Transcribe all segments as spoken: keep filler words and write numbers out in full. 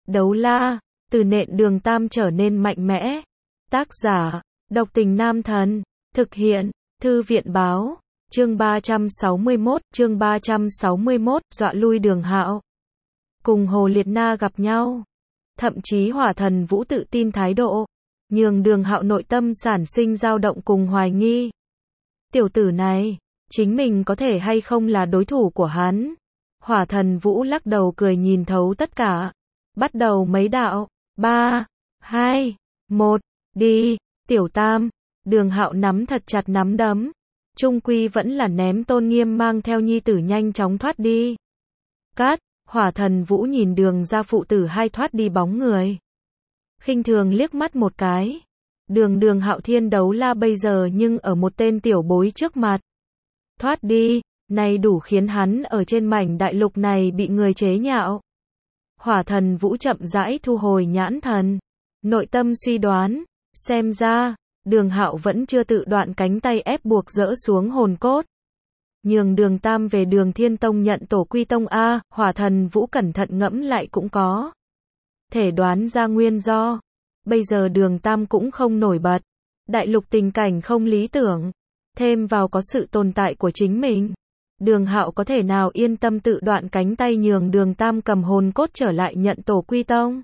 Đấu la, từ nện Đường Tam trở nên mạnh mẽ. Tác giả, Độc Tình Nam Thần. Thực hiện, Thư viện báo. Chương ba trăm sáu mươi mốt, chương ba trăm sáu mươi mốt, dọa lui Đường Hạo. Cùng Hồ Liệt Na gặp nhau. Thậm chí Hỏa Thần Vũ tự tin thái độ, nhường Đường Hạo nội tâm sản sinh dao động cùng hoài nghi. Tiểu tử này, chính mình có thể hay không là đối thủ của hắn? Hỏa Thần Vũ lắc đầu cười nhìn thấu tất cả. Bắt đầu mấy đạo. Ba, hai, một, đi. Tiểu Tam. Đường Hạo nắm thật chặt nắm đấm. Trung quy vẫn là ném tôn nghiêm mang theo nhi tử nhanh chóng thoát đi. Cát. Hỏa Thần Vũ nhìn Đường gia phụ tử hai thoát đi bóng người, khinh thường liếc mắt một cái. Đường Đường Hạo thiên đấu la bây giờ nhưng ở một tên tiểu bối trước mặt. Thoát đi, này đủ khiến hắn ở trên mảnh đại lục này bị người chế nhạo. Hỏa Thần Vũ chậm rãi thu hồi nhãn thần, nội tâm suy đoán, xem ra, Đường Hạo vẫn chưa tự đoạn cánh tay ép buộc dỡ xuống hồn cốt. Nhường Đường Tam về Đường Thiên Tông nhận tổ quy tông a. Hỏa Thần Vũ cẩn thận ngẫm lại cũng có thể đoán ra nguyên do. Bây giờ Đường Tam cũng không nổi bật, đại lục tình cảnh không lý tưởng, thêm vào có sự tồn tại của chính mình, Đường Hạo có thể nào yên tâm tự đoạn cánh tay nhường Đường Tam cầm hồn cốt trở lại nhận tổ quy tông.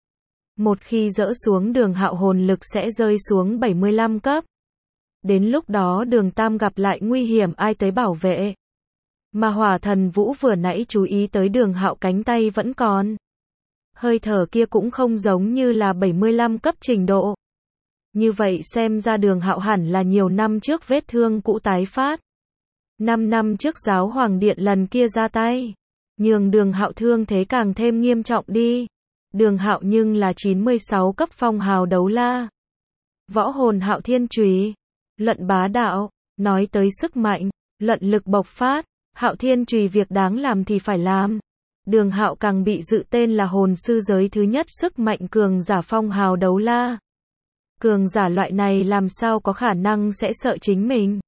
Một khi dỡ xuống Đường Hạo hồn lực sẽ rơi xuống bảy mươi lăm cấp. Đến lúc đó Đường Tam gặp lại nguy hiểm ai tới bảo vệ. Mà Hỏa Thần Vũ vừa nãy chú ý tới Đường Hạo cánh tay vẫn còn. Hơi thở kia cũng không giống như là bảy mươi lăm cấp trình độ. Như vậy xem ra Đường Hạo hẳn là nhiều năm trước vết thương cũ tái phát. Năm năm trước Giáo Hoàng Điện lần kia ra tay, nhường Đường Hạo thương thế càng thêm nghiêm trọng đi. Đường Hạo nhưng là chín mươi sáu cấp phong hào đấu la. Võ hồn Hạo Thiên Chùy. Luận bá đạo, nói tới sức mạnh, luận lực bộc phát, Hạo Thiên Chùy việc đáng làm thì phải làm. Đường Hạo càng bị dự tên là hồn sư giới thứ nhất sức mạnh cường giả phong hào đấu la. Cường giả loại này làm sao có khả năng sẽ sợ chính mình,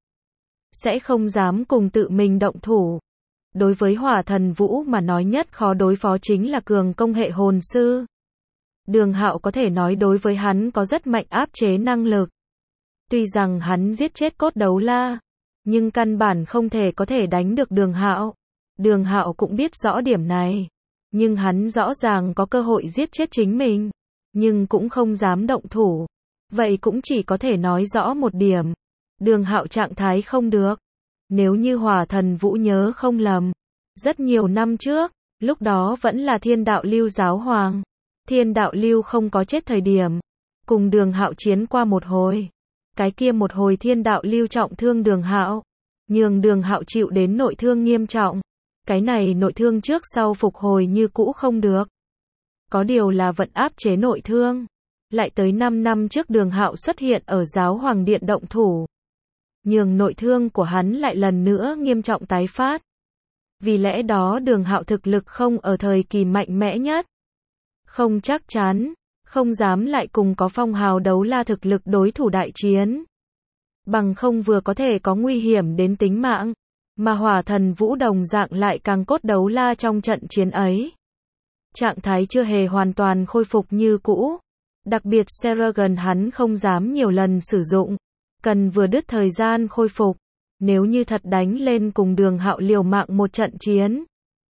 sẽ không dám cùng tự mình động thủ. Đối với Hỏa Thần Vũ mà nói nhất khó đối phó chính là cường công hệ hồn sư. Đường Hạo có thể nói đối với hắn có rất mạnh áp chế năng lực. Tuy rằng hắn giết chết cốt đấu la, nhưng căn bản không thể có thể đánh được Đường Hạo. Đường Hạo cũng biết rõ điểm này, nhưng hắn rõ ràng có cơ hội giết chết chính mình, nhưng cũng không dám động thủ. Vậy cũng chỉ có thể nói rõ một điểm, Đường Hạo trạng thái không được. Nếu như Hỏa Thần Vũ nhớ không lầm, rất nhiều năm trước, lúc đó vẫn là Thiên Đạo Lưu giáo hoàng. Thiên Đạo Lưu không có chết thời điểm, cùng Đường Hạo chiến qua một hồi. Cái kia một hồi Thiên Đạo Lưu trọng thương Đường Hạo, nhường Đường Hạo chịu đến nội thương nghiêm trọng. Cái này nội thương trước sau phục hồi như cũ không được. Có điều là vẫn áp chế nội thương. Lại tới năm năm trước Đường Hạo xuất hiện ở Giáo Hoàng Điện động thủ, nhường nội thương của hắn lại lần nữa nghiêm trọng tái phát. Vì lẽ đó Đường Hạo thực lực không ở thời kỳ mạnh mẽ nhất. Không chắc chắn, không dám lại cùng có phong hào đấu la thực lực đối thủ đại chiến. Bằng không vừa có thể có nguy hiểm đến tính mạng, mà Hỏa Thần Vũ đồng dạng lại càng cốt đấu la trong trận chiến ấy. Trạng thái chưa hề hoàn toàn khôi phục như cũ. Đặc biệt Seragon hắn không dám nhiều lần sử dụng, cần vừa đứt thời gian khôi phục. Nếu như thật đánh lên cùng Đường Hạo liều mạng một trận chiến,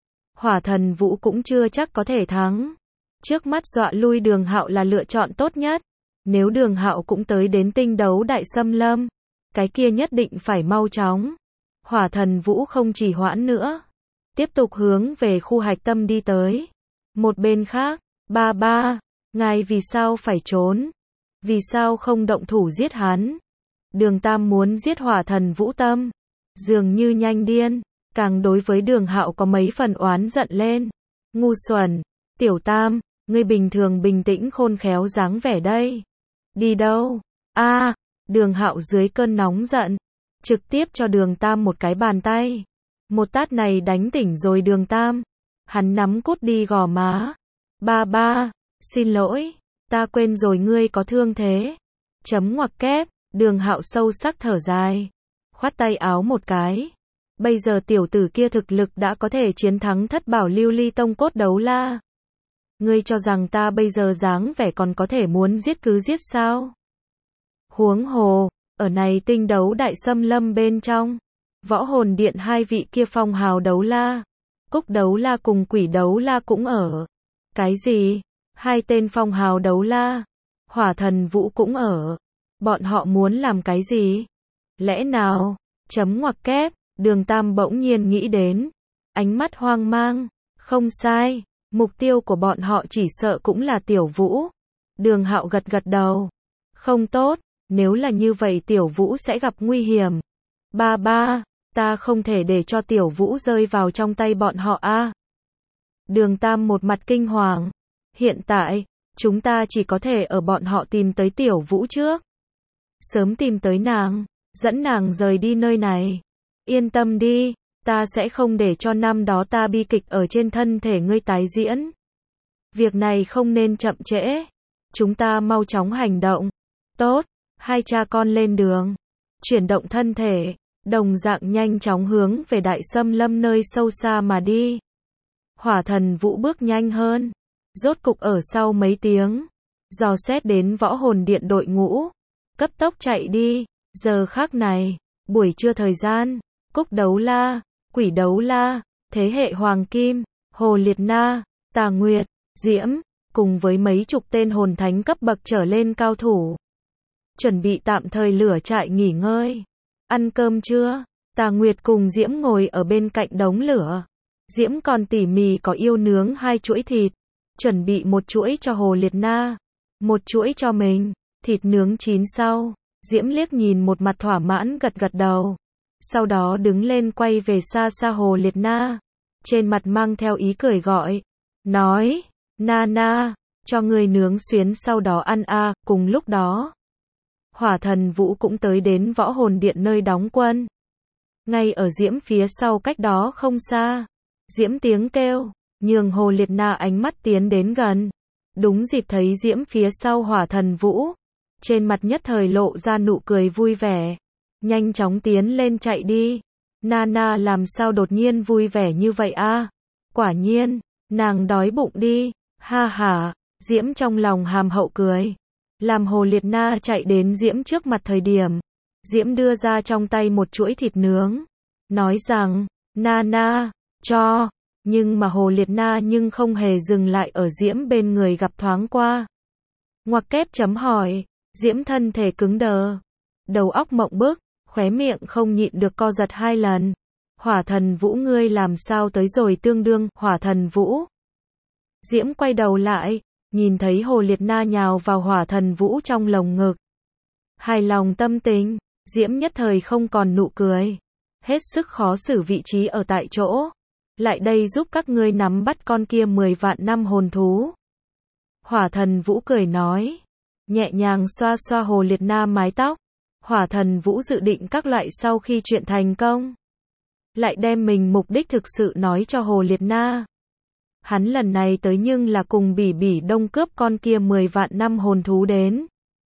Hỏa Thần Vũ cũng chưa chắc có thể thắng. Trước mắt dọa lui Đường Hạo là lựa chọn tốt nhất. Nếu Đường Hạo cũng tới đến tinh đấu đại xâm lâm, cái kia nhất định phải mau chóng. Hỏa Thần Vũ không chỉ hoãn nữa, tiếp tục hướng về khu hạch tâm đi tới. Một bên khác, ba ba, ngài vì sao phải trốn? Vì sao không động thủ giết hắn? Đường Tam muốn giết Hỏa Thần Vũ tâm, dường như nhanh điên, càng đối với Đường Hạo có mấy phần oán giận lên. Ngu xuẩn, Tiểu Tam, ngươi bình thường bình tĩnh khôn khéo dáng vẻ đây. Đi đâu? A, à, Đường Hạo dưới cơn nóng giận, trực tiếp cho Đường Tam một cái bàn tay. Một tát này đánh tỉnh rồi Đường Tam. Hắn nắm cút đi gò má. Ba ba, xin lỗi, ta quên rồi ngươi có thương thế. Chấm ngoặc kép, Đường Hạo sâu sắc thở dài, khoát tay áo một cái. Bây giờ tiểu tử kia thực lực đã có thể chiến thắng thất bảo lưu ly tông cốt đấu la. Ngươi cho rằng ta bây giờ dáng vẻ còn có thể muốn giết cứ giết sao? Huống hồ, ở này tinh đấu đại xâm lâm bên trong, võ hồn điện hai vị kia phong hào đấu la, cúc đấu la cùng quỷ đấu la cũng ở. Cái gì? Hai tên phong hào đấu la, hỏa thần vũ cũng ở. Bọn họ muốn làm cái gì? Lẽ nào? Chấm ngoặc kép, Đường Tam bỗng nhiên nghĩ đến. Ánh mắt hoang mang. Không sai, mục tiêu của bọn họ chỉ sợ cũng là Tiểu Vũ. Đường Hạo gật gật đầu. Không tốt, nếu là như vậy Tiểu Vũ sẽ gặp nguy hiểm. Ba ba, ta không thể để cho Tiểu Vũ rơi vào trong tay bọn họ a. À. Đường Tam một mặt kinh hoàng. Hiện tại, chúng ta chỉ có thể ở bọn họ tìm tới Tiểu Vũ trước. Sớm tìm tới nàng, dẫn nàng rời đi nơi này. Yên tâm đi, ta sẽ không để cho năm đó ta bi kịch ở trên thân thể ngươi tái diễn. Việc này không nên chậm trễ. Chúng ta mau chóng hành động. Tốt, hai cha con lên đường. Chuyển động thân thể, đồng dạng nhanh chóng hướng về đại xâm lâm nơi sâu xa mà đi. Hỏa thần vũ bước nhanh hơn. Rốt cục ở sau mấy tiếng, dò xét đến võ hồn điện đội ngũ. Cấp tốc chạy đi. Giờ khắc này, buổi trưa thời gian, cúc đấu la, quỷ đấu la, thế hệ hoàng kim, hồ liệt na, tà nguyệt, diễm, cùng với mấy chục tên hồn thánh cấp bậc trở lên cao thủ. Chuẩn bị tạm thời lửa trại nghỉ ngơi. Ăn cơm chưa? Tà Nguyệt cùng Diễm ngồi ở bên cạnh đống lửa. Diễm còn tỉ mỉ có yêu nướng hai chuỗi thịt. Chuẩn bị một chuỗi cho Hồ Liệt Na, một chuỗi cho mình. Thịt nướng chín sau, Diễm liếc nhìn một mặt thỏa mãn gật gật đầu. Sau đó đứng lên quay về xa xa Hồ Liệt Na. Trên mặt mang theo ý cười gọi. Nói, Na Na, cho người nướng xuyến sau đó ăn a. À. Cùng lúc đó, Hỏa thần vũ cũng tới đến võ hồn điện nơi đóng quân. Ngay ở Diễm phía sau cách đó không xa. Diễm tiếng kêu, nhường Hồ Liệt Na ánh mắt tiến đến gần. Đúng dịp thấy Diễm phía sau hỏa thần vũ. Trên mặt nhất thời lộ ra nụ cười vui vẻ. Nhanh chóng tiến lên chạy đi. Nana làm sao đột nhiên vui vẻ như vậy a? À? Quả nhiên, nàng đói bụng đi. Ha ha, Diễm trong lòng hàm hậu cười. Làm Hồ Liệt Na chạy đến Diễm trước mặt thời điểm. Diễm đưa ra trong tay một chuỗi thịt nướng. Nói rằng, Nana, cho. Nhưng mà Hồ Liệt Na nhưng không hề dừng lại ở Diễm bên người gặp thoáng qua. Ngoặc kép chấm hỏi. Diễm thân thể cứng đờ. Đầu óc mộng bức, khóe miệng không nhịn được co giật hai lần. Hỏa thần vũ ngươi làm sao tới rồi tương đương, hỏa thần vũ. Diễm quay đầu lại, nhìn thấy Hồ Liệt Na nhào vào hỏa thần vũ trong lồng ngực. Hài lòng tâm tình, Diễm nhất thời không còn nụ cười. Hết sức khó xử vị trí ở tại chỗ. Lại đây giúp các ngươi nắm bắt con kia mười vạn năm hồn thú. Hỏa thần vũ cười nói. Nhẹ nhàng xoa xoa Hồ Liệt Na mái tóc. Hỏa thần vũ dự định các loại sau khi chuyện thành công. Lại đem mình mục đích thực sự nói cho Hồ Liệt Na. Hắn lần này tới nhưng là cùng Bỉ Bỉ Đông cướp con kia mười vạn năm hồn thú đến.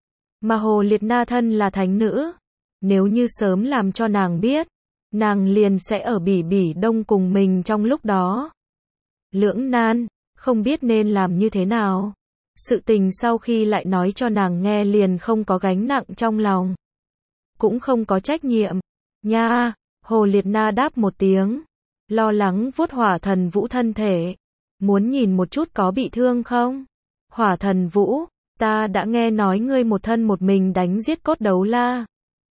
Mà Hồ Liệt Na thân là thánh nữ. Nếu như sớm làm cho nàng biết, nàng liền sẽ ở Bỉ Bỉ Đông cùng mình trong lúc đó. Lưỡng nan, không biết nên làm như thế nào. Sự tình sau khi lại nói cho nàng nghe liền không có gánh nặng trong lòng. Cũng không có trách nhiệm. Nha, Hồ Liệt Na đáp một tiếng. Lo lắng vuốt hỏa thần vũ thân thể. Muốn nhìn một chút có bị thương không? Hỏa thần vũ, ta đã nghe nói ngươi một thân một mình đánh giết cốt đấu la.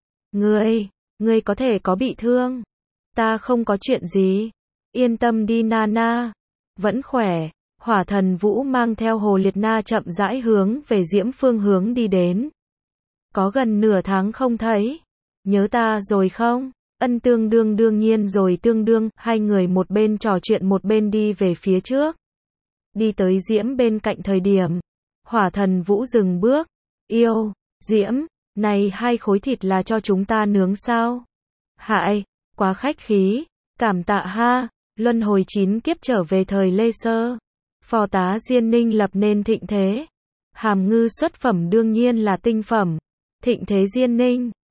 Ngươi, ngươi có thể có bị thương. Ta không có chuyện gì. Yên tâm đi Nana. Vẫn khỏe. Hỏa thần vũ mang theo Hồ Liệt Na chậm rãi hướng về Diễm phương hướng đi đến. Có gần nửa tháng không thấy. Nhớ ta rồi không? Ân tương đương đương nhiên rồi tương đương. Hai người một bên trò chuyện một bên đi về phía trước. Đi tới Diễm bên cạnh thời điểm. Hỏa thần vũ dừng bước. Yêu, Diễm, này hai khối thịt là cho chúng ta nướng sao? Hại, quá khách khí. Cảm tạ ha. Luân hồi chín kiếp trở về thời Lê Sơ. Phò tá Diên Ninh lập nên thịnh thế. Hàm ngư xuất phẩm đương nhiên là tinh phẩm. Thịnh thế Diên Ninh.